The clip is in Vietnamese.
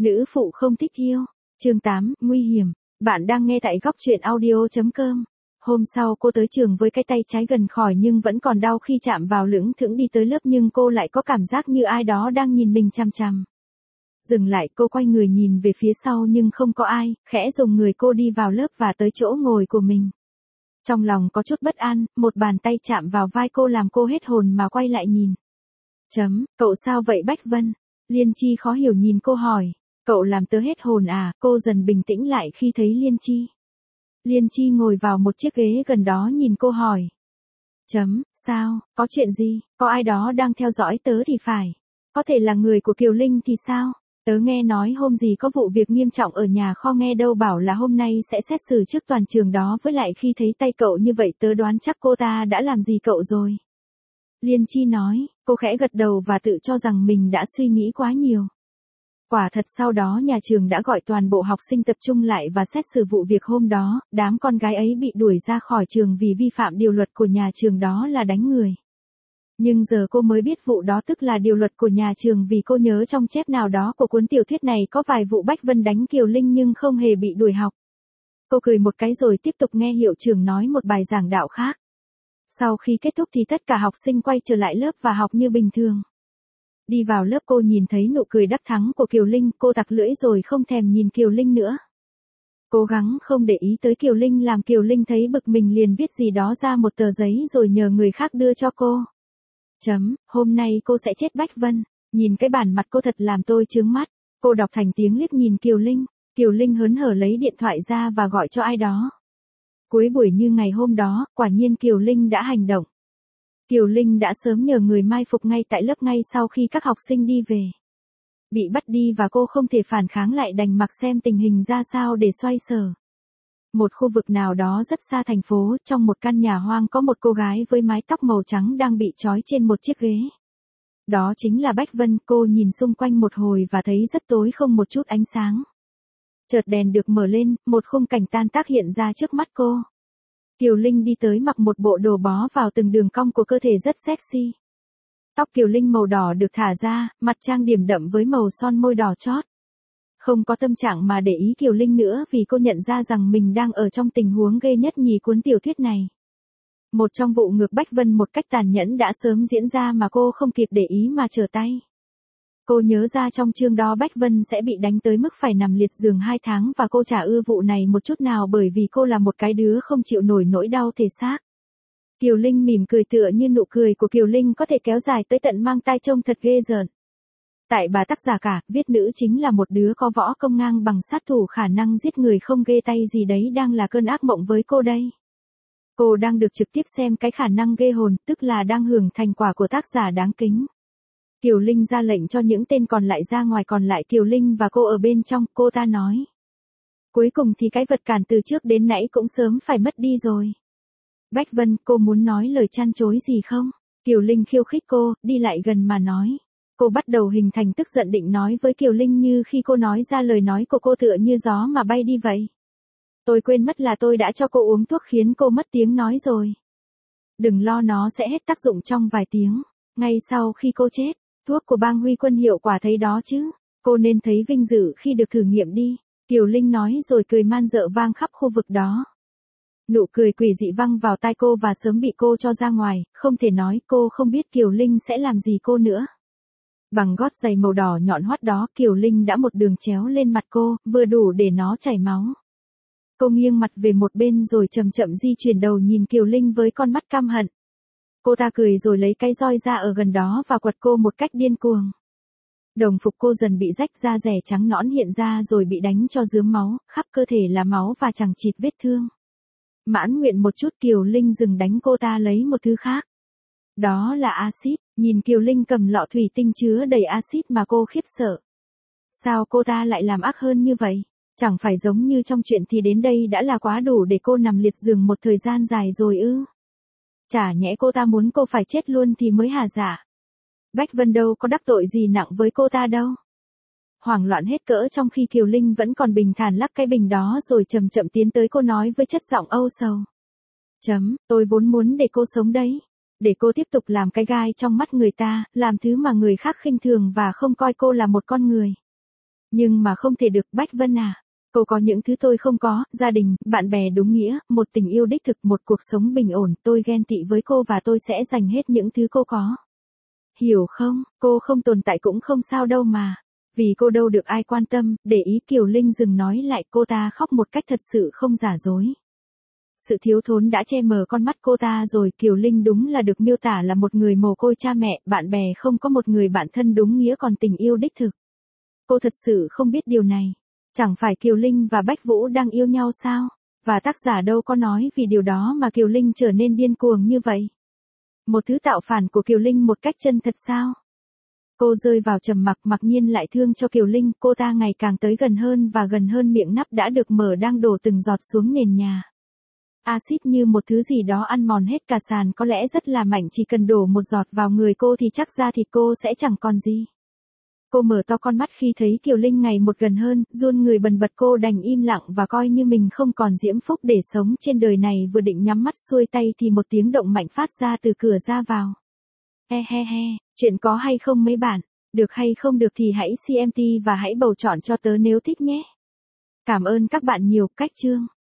Nữ phụ không thích yêu. Chương 8, nguy hiểm. Bạn đang nghe tại góc truyện audio.com. Hôm sau cô tới trường với cái tay trái gần khỏi nhưng vẫn còn đau khi chạm vào lững thững đi tới lớp, nhưng cô lại có cảm giác như ai đó đang nhìn mình chằm chằm. Dừng lại, cô quay người nhìn về phía sau nhưng không có ai, khẽ dùng người cô đi vào lớp và tới chỗ ngồi của mình. Trong lòng có chút bất an, một bàn tay chạm vào vai cô làm cô hết hồn mà quay lại nhìn. Cậu sao vậy Bách Vân? Liên Chi khó hiểu nhìn cô hỏi. Cậu làm tớ hết hồn à? Cô dần bình tĩnh lại khi thấy Liên Chi. Liên Chi ngồi vào một chiếc ghế gần đó nhìn cô hỏi. Sao, có chuyện gì? Có ai đó đang theo dõi tớ thì phải. Có thể là người của Kiều Linh thì sao? Tớ nghe nói hôm gì có vụ việc nghiêm trọng ở nhà kho, nghe đâu bảo là hôm nay sẽ xét xử trước toàn trường đó, với lại khi thấy tay cậu như vậy tớ đoán chắc cô ta đã làm gì cậu rồi. Liên Chi nói, cô khẽ gật đầu và tự cho rằng mình đã suy nghĩ quá nhiều. Quả thật sau đó nhà trường đã gọi toàn bộ học sinh tập trung lại và xét xử vụ việc hôm đó, đám con gái ấy bị đuổi ra khỏi trường vì vi phạm điều luật của nhà trường, đó là đánh người. Nhưng giờ cô mới biết vụ đó tức là điều luật của nhà trường, vì cô nhớ trong chép nào đó của cuốn tiểu thuyết này có vài vụ Bách Vân đánh Kiều Linh nhưng không hề bị đuổi học. Cô cười một cái rồi tiếp tục nghe hiệu trưởng nói một bài giảng đạo khác. Sau khi kết thúc thì tất cả học sinh quay trở lại lớp và học như bình thường. Đi vào lớp cô nhìn thấy nụ cười đắc thắng của Kiều Linh, cô tặc lưỡi rồi không thèm nhìn Kiều Linh nữa. Cố gắng không để ý tới Kiều Linh làm Kiều Linh thấy bực mình, liền viết gì đó ra một tờ giấy rồi nhờ người khác đưa cho cô. Hôm nay cô sẽ chết Bách Vân. Nhìn cái bản mặt cô thật làm tôi chướng mắt. Cô đọc thành tiếng liếc nhìn Kiều Linh. Kiều Linh hớn hở lấy điện thoại ra và gọi cho ai đó. Cuối buổi như ngày hôm đó, quả nhiên Kiều Linh đã hành động. Kiều Linh đã sớm nhờ người mai phục ngay tại lớp ngay sau khi các học sinh đi về. Bị bắt đi và cô không thể phản kháng lại, đành mặc xem tình hình ra sao để xoay sở. Một khu vực nào đó rất xa thành phố, trong một căn nhà hoang có một cô gái với mái tóc màu trắng đang bị trói trên một chiếc ghế. Đó chính là Bách Vân. Cô nhìn xung quanh một hồi và thấy rất tối, không một chút ánh sáng. Chợt đèn được mở lên, một khung cảnh tan tác hiện ra trước mắt cô. Kiều Linh đi tới mặc một bộ đồ bó vào từng đường cong của cơ thể rất sexy. Tóc Kiều Linh màu đỏ được thả ra, mặt trang điểm đậm với màu son môi đỏ chót. Không có tâm trạng mà để ý Kiều Linh nữa, vì cô nhận ra rằng mình đang ở trong tình huống ghê nhất nhì cuốn tiểu thuyết này. Một trong vụ ngược Bách Vân một cách tàn nhẫn đã sớm diễn ra mà cô không kịp để ý mà trở tay. Cô nhớ ra trong chương đó Bách Vân sẽ bị đánh tới mức phải nằm liệt giường 2 tháng và cô chả ưa vụ này một chút nào, bởi vì cô là một cái đứa không chịu nổi nỗi đau thể xác. Kiều Linh mỉm cười, tựa như nụ cười của Kiều Linh có thể kéo dài tới tận mang tai, trông thật ghê rợn. Tại bà tác giả cả, viết nữ chính là một đứa có võ công ngang bằng, sát thủ khả năng giết người không ghê tay gì đấy, đang là cơn ác mộng với cô đây. Cô đang được trực tiếp xem cái khả năng ghê hồn, tức là đang hưởng thành quả của tác giả đáng kính. Kiều Linh ra lệnh cho những tên còn lại ra ngoài, còn lại Kiều Linh và cô ở bên trong. Cô ta nói. Cuối cùng thì cái vật cản từ trước đến nãy cũng sớm phải mất đi rồi. Bách Vân, cô muốn nói lời chăn chối gì không? Kiều Linh khiêu khích cô, đi lại gần mà nói. Cô bắt đầu hình thành tức giận định nói với Kiều Linh, như khi cô nói ra lời nói của cô tựa như gió mà bay đi vậy. Tôi quên mất là tôi đã cho cô uống thuốc khiến cô mất tiếng nói rồi. Đừng lo, nó sẽ hết tác dụng trong vài tiếng. Ngay sau khi cô chết, thuốc của Bang Huy Quân hiệu quả thấy đó chứ. Cô nên thấy vinh dự khi được thử nghiệm đi. Kiều Linh nói rồi cười man dợ vang khắp khu vực đó. Nụ cười quỷ dị văng vào tai cô và sớm bị cô cho ra ngoài, không thể nói. Cô không biết Kiều Linh sẽ làm gì cô nữa. Bằng gót giày màu đỏ nhọn hoắt đó, Kiều Linh đã một đường chéo lên mặt cô, vừa đủ để nó chảy máu. Cô nghiêng mặt về một bên rồi chậm chậm di chuyển đầu nhìn Kiều Linh với con mắt căm hận. Cô ta cười rồi lấy cái roi ra ở gần đó và quật cô một cách điên cuồng. Đồng phục cô dần bị rách, da rẻ trắng nõn hiện ra rồi bị đánh cho rướm máu, khắp cơ thể là máu và chẳng chịt vết thương. Mãn nguyện một chút, Kiều Linh dừng đánh cô ta lấy một thứ khác. Đó là axit. Nhìn Kiều Linh cầm lọ thủy tinh chứa đầy axit mà cô khiếp sợ. Sao cô ta lại làm ác hơn như vậy? Chẳng phải giống như trong chuyện thì đến đây đã là quá đủ để cô nằm liệt giường một thời gian dài rồi ư? Chả nhẽ cô ta muốn cô phải chết luôn thì mới hả dạ? Bách Vân đâu có đắc tội gì nặng với cô ta đâu. Hoảng loạn hết cỡ trong khi Kiều Linh vẫn còn bình thản lắc cái bình đó rồi chậm chậm tiến tới cô nói với chất giọng âu sầu. Tôi vốn muốn để cô sống đấy. Để cô tiếp tục làm cái gai trong mắt người ta, làm thứ mà người khác khinh thường và không coi cô là một con người. Nhưng mà không thể được, Bách Vân à. Cô có những thứ tôi không có, gia đình, bạn bè đúng nghĩa, một tình yêu đích thực, một cuộc sống bình ổn, tôi ghen tị với cô và tôi sẽ dành hết những thứ cô có. Hiểu không, cô không tồn tại cũng không sao đâu mà. Vì cô đâu được ai quan tâm, để ý Kiều Linh dừng nói lại, cô ta khóc một cách thật sự không giả dối. Sự thiếu thốn đã che mờ con mắt cô ta rồi, Kiều Linh đúng là được miêu tả là một người mồ côi cha mẹ, bạn bè không có một người bạn thân đúng nghĩa, còn tình yêu đích thực. Cô thật sự không biết điều này. Chẳng phải Kiều Linh và Bách Vũ đang yêu nhau sao? Và tác giả đâu có nói vì điều đó mà Kiều Linh trở nên điên cuồng như vậy. Một thứ tạo phản của Kiều Linh một cách chân thật sao? Cô rơi vào trầm mặc, mặc nhiên lại thương cho Kiều Linh, cô ta ngày càng tới gần hơn và gần hơn, miệng nắp đã được mở đang đổ từng giọt xuống nền nhà. Axit như một thứ gì đó ăn mòn hết cả sàn, có lẽ rất là mạnh, chỉ cần đổ một giọt vào người cô thì chắc da thịt cô sẽ chẳng còn gì. Cô mở to con mắt khi thấy Kiều Linh ngày một gần hơn, run người bần bật, cô đành im lặng và coi như mình không còn diễm phúc để sống trên đời này. Vừa định nhắm mắt xuôi tay thì một tiếng động mạnh phát ra từ cửa ra vào. He he he, chuyện có hay không mấy bạn? Được hay không được thì hãy CMT và hãy bầu chọn cho tớ nếu thích nhé. Cảm ơn các bạn nhiều. Cách chương